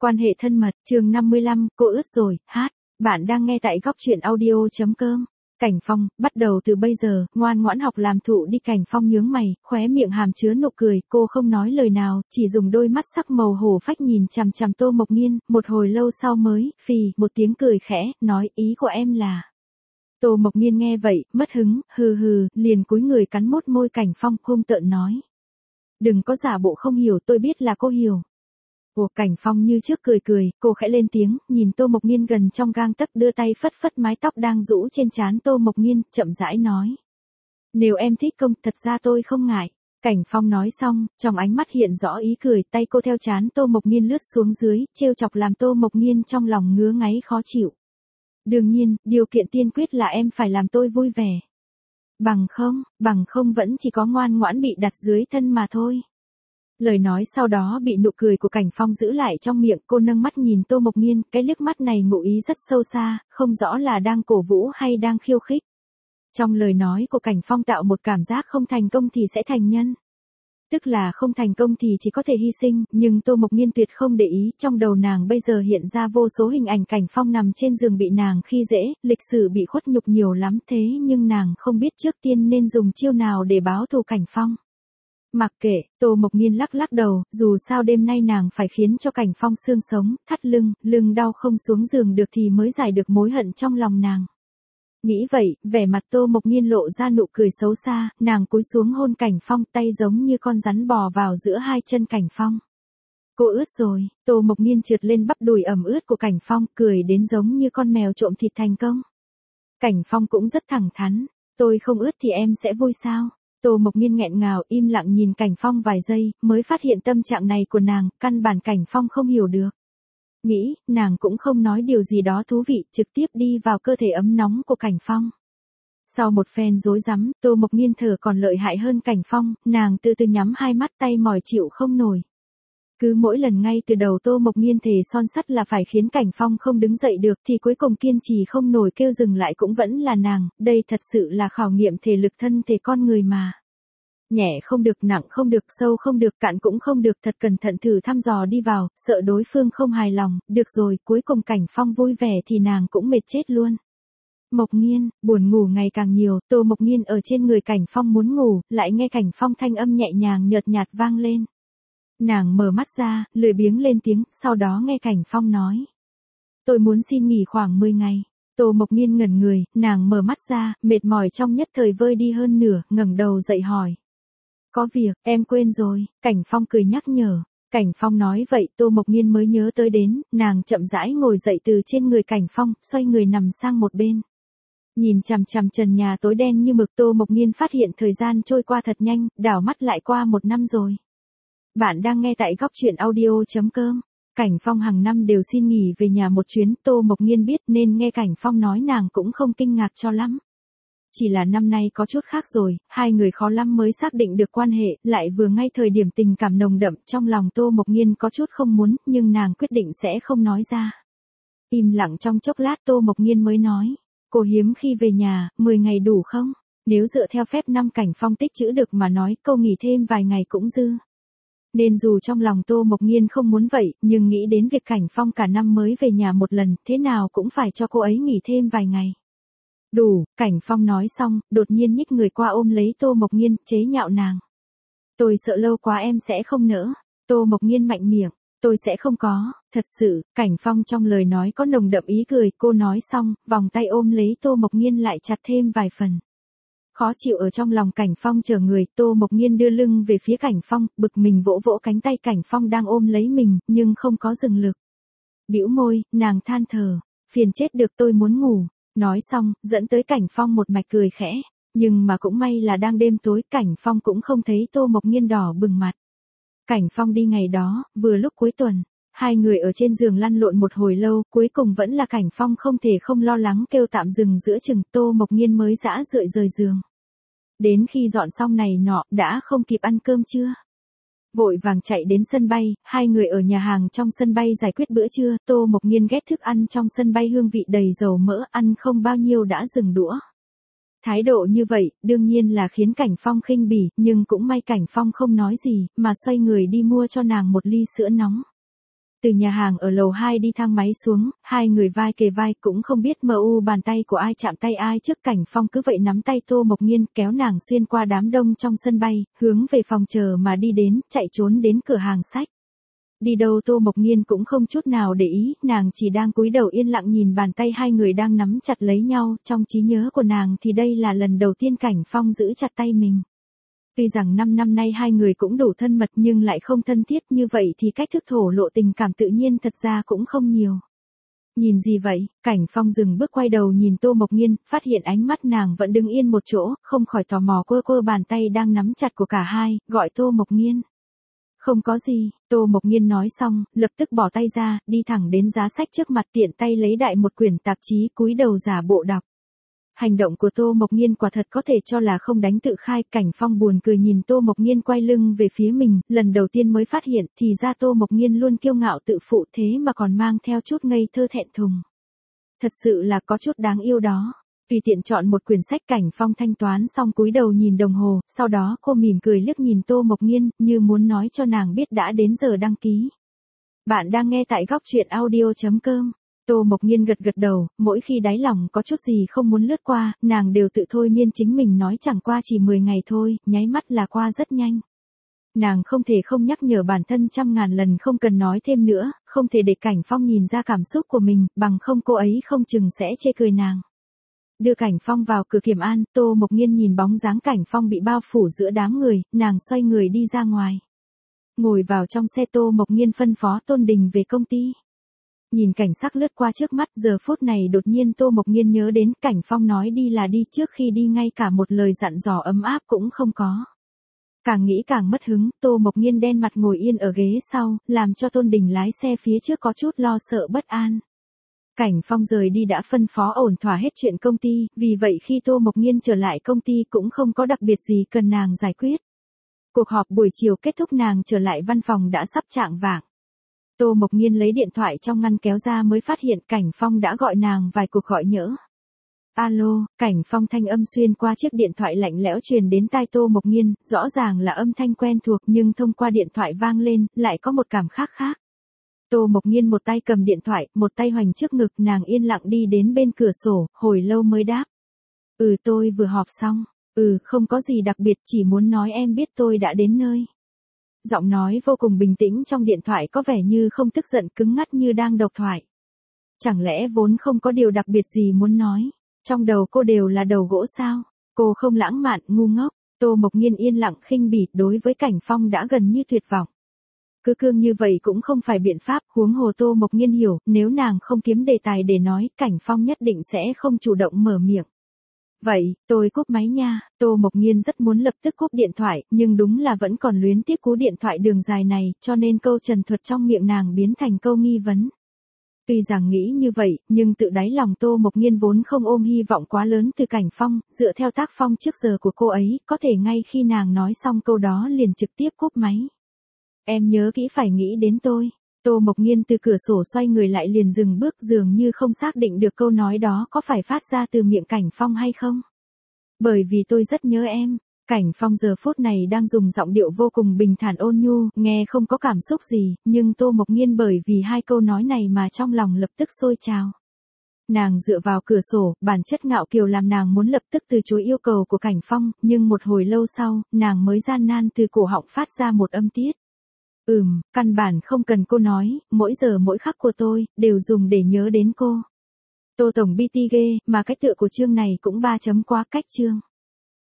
Quan hệ thân mật, chương 55, cô ướt rồi, hát. Bạn đang nghe tại góc truyện audio.com. Cảnh Phong, bắt đầu từ bây giờ, ngoan ngoãn học làm thụ đi. Cảnh Phong nhướng mày, khóe miệng hàm chứa nụ cười, cô không nói lời nào, chỉ dùng đôi mắt sắc màu hổ phách nhìn chằm chằm Tô Mộc Nghiên, một hồi lâu sau mới, phì, một tiếng cười khẽ, nói ý của em là. Tô Mộc Nghiên nghe vậy, mất hứng, hừ hừ, liền cúi người cắn mốt môi. Cảnh Phong hung tợn nói. Đừng có giả bộ không hiểu, tôi biết là cô hiểu. Ủa, Cảnh Phong như trước cười cười, cô khẽ lên tiếng, nhìn Tô Mộc Nghiên gần trong gang tấc, đưa tay phất phất mái tóc đang rũ trên trán Tô Mộc Nghiên, chậm rãi nói. Nếu em thích công, thật ra tôi không ngại. Cảnh Phong nói xong, trong ánh mắt hiện rõ ý cười, tay cô theo trán Tô Mộc Nghiên lướt xuống dưới, trêu chọc làm Tô Mộc Nghiên trong lòng ngứa ngáy khó chịu. Đương nhiên, điều kiện tiên quyết là em phải làm tôi vui vẻ. Bằng không vẫn chỉ có ngoan ngoãn bị đặt dưới thân mà thôi. Lời nói sau đó bị nụ cười của Cảnh Phong giữ lại trong miệng. Cô nâng mắt nhìn Tô Mộc Nghiên, cái liếc mắt này ngụ ý rất sâu xa, không rõ là đang cổ vũ hay đang khiêu khích. Trong lời nói của Cảnh Phong tạo một cảm giác không thành công thì sẽ thành nhân. Tức là không thành công thì chỉ có thể hy sinh, nhưng Tô Mộc Nghiên tuyệt không để ý. Trong đầu nàng bây giờ hiện ra vô số hình ảnh Cảnh Phong nằm trên giường bị nàng khi dễ, lịch sử bị khuất nhục nhiều lắm, thế nhưng nàng không biết trước tiên nên dùng chiêu nào để báo thù Cảnh Phong. Mặc kệ, Tô Mộc Nghiên lắc lắc đầu, dù sao đêm nay nàng phải khiến cho Cảnh Phong xương sống, thắt lưng đau không xuống giường được thì mới giải được mối hận trong lòng nàng. Nghĩ vậy, vẻ mặt Tô Mộc Nghiên lộ ra nụ cười xấu xa, nàng cúi xuống hôn Cảnh Phong, tay giống như con rắn bò vào giữa hai chân Cảnh Phong. Cô ướt rồi, Tô Mộc Nghiên trượt lên bắp đùi ẩm ướt của Cảnh Phong, cười đến giống như con mèo trộm thịt thành công. Cảnh Phong cũng rất thẳng thắn, tôi không ướt thì em sẽ vui sao? Tô Mộc Nghiên nghẹn ngào im lặng nhìn Cảnh Phong vài giây, mới phát hiện tâm trạng này của nàng, căn bản Cảnh Phong không hiểu được. Nghĩ, nàng cũng không nói điều gì đó thú vị, trực tiếp đi vào cơ thể ấm nóng của Cảnh Phong. Sau một phen rối rắm, Tô Mộc Nghiên thở còn lợi hại hơn Cảnh Phong, nàng từ từ nhắm hai mắt, tay mỏi chịu không nổi. Cứ mỗi lần ngay từ đầu Tô Mộc Nghiên thề son sắt là phải khiến Cảnh Phong không đứng dậy được thì cuối cùng kiên trì không nổi kêu dừng lại cũng vẫn là nàng, đây thật sự là khảo nghiệm thể lực thân thể con người mà. Nhẹ không được, nặng không được, sâu không được, cạn cũng không được, thật cẩn thận thử thăm dò đi vào, sợ đối phương không hài lòng, được rồi, cuối cùng Cảnh Phong vui vẻ thì nàng cũng mệt chết luôn. Mộc Nghiên, buồn ngủ ngày càng nhiều, Tô Mộc Nghiên ở trên người Cảnh Phong muốn ngủ, lại nghe Cảnh Phong thanh âm nhẹ nhàng nhợt nhạt vang lên. Nàng mở mắt ra, lười biếng lên tiếng, sau đó nghe Cảnh Phong nói. Tôi muốn xin nghỉ khoảng 10 ngày. Tô Mộc Nghiên ngẩn người, nàng mở mắt ra, mệt mỏi trong nhất thời vơi đi hơn nửa, ngẩng đầu dậy hỏi. Có việc, em quên rồi, Cảnh Phong cười nhắc nhở. Cảnh Phong nói vậy Tô Mộc Nghiên mới nhớ tới đến, nàng chậm rãi ngồi dậy từ trên người Cảnh Phong, xoay người nằm sang một bên. Nhìn chằm chằm trần nhà tối đen như mực, Tô Mộc Nghiên phát hiện thời gian trôi qua thật nhanh, đảo mắt lại qua 1 năm rồi. Bạn đang nghe tại góc truyện audio.com. Cảnh Phong hàng năm đều xin nghỉ về nhà một chuyến, Tô Mộc Nghiên biết nên nghe Cảnh Phong nói nàng cũng không kinh ngạc cho lắm. Chỉ là năm nay có chút khác rồi, hai người khó lắm mới xác định được quan hệ, lại vừa ngay thời điểm tình cảm nồng đậm, trong lòng Tô Mộc Nghiên có chút không muốn, nhưng nàng quyết định sẽ không nói ra. Im lặng trong chốc lát Tô Mộc Nghiên mới nói, cô hiếm khi về nhà, 10 ngày đủ không? Nếu dựa theo phép năm Cảnh Phong tích trữ được mà nói, câu nghỉ thêm vài ngày cũng dư. Nên dù trong lòng Tô Mộc Nghiên không muốn vậy, nhưng nghĩ đến việc Cảnh Phong cả năm mới về nhà một lần, thế nào cũng phải cho cô ấy nghỉ thêm vài ngày. Đủ, Cảnh Phong nói xong, đột nhiên nhích người qua ôm lấy Tô Mộc Nghiên, chế nhạo nàng. Tôi sợ lâu quá em sẽ không nỡ. Tô Mộc Nghiên mạnh miệng, tôi sẽ không có, thật sự, Cảnh Phong trong lời nói có nồng đậm ý cười, cô nói xong, vòng tay ôm lấy Tô Mộc Nghiên lại chặt thêm vài phần. Khó chịu ở trong lòng Cảnh Phong chờ người, Tô Mộc Nghiên đưa lưng về phía Cảnh Phong, bực mình vỗ vỗ cánh tay Cảnh Phong đang ôm lấy mình, nhưng không có dừng lực. Bĩu môi, nàng than thở, phiền chết được tôi muốn ngủ. Nói xong, dẫn tới Cảnh Phong một mạch cười khẽ, nhưng mà cũng may là đang đêm tối, Cảnh Phong cũng không thấy Tô Mộc Nghiên đỏ bừng mặt. Cảnh Phong đi ngày đó, vừa lúc cuối tuần, hai người ở trên giường lăn lộn một hồi lâu, cuối cùng vẫn là Cảnh Phong không thể không lo lắng kêu tạm dừng giữa chừng, Tô Mộc Nghiên mới dã rượi rời giường. Đến khi dọn xong này nọ, đã không kịp ăn cơm trưa. Vội vàng chạy đến sân bay, hai người ở nhà hàng trong sân bay giải quyết bữa trưa, Tô Mộc Nghiên ghét thức ăn trong sân bay hương vị đầy dầu mỡ, ăn không bao nhiêu đã dừng đũa. Thái độ như vậy, đương nhiên là khiến Cảnh Phong khinh bỉ, nhưng cũng may Cảnh Phong không nói gì, mà xoay người đi mua cho nàng một ly sữa nóng. Từ nhà hàng ở lầu 2 đi thang máy xuống, hai người vai kề vai cũng không biết bàn tay của ai chạm tay ai trước. Cảnh Phong cứ vậy nắm tay Tô Mộc Nghiên kéo nàng xuyên qua đám đông trong sân bay, hướng về phòng chờ mà đi đến, chạy trốn đến cửa hàng sách. Đi đâu Tô Mộc Nghiên cũng không chút nào để ý, nàng chỉ đang cúi đầu yên lặng nhìn bàn tay hai người đang nắm chặt lấy nhau. Trong trí nhớ của nàng thì đây là lần đầu tiên Cảnh Phong giữ chặt tay mình. Tuy rằng 5 năm nay hai người cũng đủ thân mật nhưng lại không thân thiết như vậy thì cách thức thổ lộ tình cảm tự nhiên thật ra cũng không nhiều. Nhìn gì vậy? Cảnh Phong dừng bước quay đầu nhìn Tô Mộc Nghiên, phát hiện ánh mắt nàng vẫn đứng yên một chỗ, không khỏi tò mò quơ bàn tay đang nắm chặt của cả hai, gọi Tô Mộc Nghiên. Không có gì, Tô Mộc Nghiên nói xong, lập tức bỏ tay ra, đi thẳng đến giá sách trước mặt tiện tay lấy đại một quyển tạp chí cúi đầu giả bộ đọc. Hành động của Tô Mộc Nghiên quả thật có thể cho là không đánh tự khai. Cảnh Phong buồn cười nhìn Tô Mộc Nghiên quay lưng về phía mình, lần đầu tiên mới phát hiện thì ra Tô Mộc Nghiên luôn kiêu ngạo tự phụ thế mà còn mang theo chút ngây thơ thẹn thùng. Thật sự là có chút đáng yêu đó. Tùy tiện chọn một quyển sách. Cảnh Phong thanh toán xong cúi đầu nhìn đồng hồ, sau đó cô mỉm cười liếc nhìn Tô Mộc Nghiên, như muốn nói cho nàng biết đã đến giờ đăng ký. Bạn đang nghe tại góc truyện audio.com. Tô Mộc Nghiên gật đầu, mỗi khi đáy lòng có chút gì không muốn lướt qua, nàng đều tự thôi miên chính mình nói chẳng qua chỉ 10 ngày thôi, nháy mắt là qua rất nhanh. Nàng không thể không nhắc nhở bản thân trăm ngàn lần không cần nói thêm nữa, không thể để Cảnh Phong nhìn ra cảm xúc của mình, bằng không cô ấy không chừng sẽ chê cười nàng. Đưa Cảnh Phong vào cửa kiểm an, Tô Mộc Nghiên nhìn bóng dáng Cảnh Phong bị bao phủ giữa đám người, nàng xoay người đi ra ngoài. Ngồi vào trong xe Tô Mộc Nghiên phân phó Tôn Đình về công ty. Nhìn cảnh sắc lướt qua trước mắt, giờ phút này đột nhiên Tô Mộc Nghiên nhớ đến Cảnh Phong nói đi là đi, trước khi đi ngay cả một lời dặn dò ấm áp cũng không có. Càng nghĩ càng mất hứng, Tô Mộc Nghiên đen mặt ngồi yên ở ghế sau, làm cho Tôn Đình lái xe phía trước có chút lo sợ bất an. Cảnh Phong rời đi đã phân phó ổn thỏa hết chuyện công ty, vì vậy khi Tô Mộc Nghiên trở lại công ty cũng không có đặc biệt gì cần nàng giải quyết. Cuộc họp buổi chiều kết thúc, nàng trở lại văn phòng đã sắp chạng vạng. Tô Mộc Nghiên lấy điện thoại trong ngăn kéo ra mới phát hiện Cảnh Phong đã gọi nàng vài cuộc gọi nhỡ. Alo, Cảnh Phong thanh âm xuyên qua chiếc điện thoại lạnh lẽo truyền đến tai Tô Mộc Nghiên, rõ ràng là âm thanh quen thuộc nhưng thông qua điện thoại vang lên, lại có một cảm khác khác. Tô Mộc Nghiên một tay cầm điện thoại, một tay hoành trước ngực, nàng yên lặng đi đến bên cửa sổ, hồi lâu mới đáp. Tôi vừa họp xong. Không có gì đặc biệt, chỉ muốn nói em biết tôi đã đến nơi. Giọng nói vô cùng bình tĩnh trong điện thoại có vẻ như không tức giận, cứng ngắt như đang độc thoại. Chẳng lẽ vốn không có điều đặc biệt gì muốn nói? Trong đầu cô đều là đầu gỗ sao? Cô không lãng mạn, ngu ngốc. Tô Mộc Nghiên yên lặng khinh bỉ, đối với Cảnh Phong đã gần như tuyệt vọng. Cứ cương như vậy cũng không phải biện pháp, huống hồ Tô Mộc Nghiên hiểu, nếu nàng không kiếm đề tài để nói, Cảnh Phong nhất định sẽ không chủ động mở miệng. Vậy, tôi cúp máy nha. Tô Mộc Nghiên rất muốn lập tức cúp điện thoại, nhưng đúng là vẫn còn luyến tiếc cú điện thoại đường dài này, cho nên câu trần thuật trong miệng nàng biến thành câu nghi vấn. Tuy rằng nghĩ như vậy, nhưng tự đáy lòng Tô Mộc Nghiên vốn không ôm hy vọng quá lớn từ Cảnh Phong, dựa theo tác phong trước giờ của cô ấy, có thể ngay khi nàng nói xong câu đó liền trực tiếp cúp máy. Em nhớ kỹ phải nghĩ đến tôi. Tô Mộc Nghiên từ cửa sổ xoay người lại liền dừng bước, dường như không xác định được câu nói đó có phải phát ra từ miệng Cảnh Phong hay không. Bởi vì tôi rất nhớ em. Cảnh Phong giờ phút này đang dùng giọng điệu vô cùng bình thản ôn nhu, nghe không có cảm xúc gì, nhưng Tô Mộc Nghiên bởi vì hai câu nói này mà trong lòng lập tức sôi trào. Nàng dựa vào cửa sổ, bản chất ngạo kiều làm nàng muốn lập tức từ chối yêu cầu của Cảnh Phong, nhưng một hồi lâu sau, nàng mới gian nan từ cổ họng phát ra một âm tiết. Căn bản không cần cô nói, mỗi giờ mỗi khắc của tôi, đều dùng để nhớ đến cô. Tô Tổng BT ghê, mà cách tựa của chương này cũng 3 chấm quá cách chương.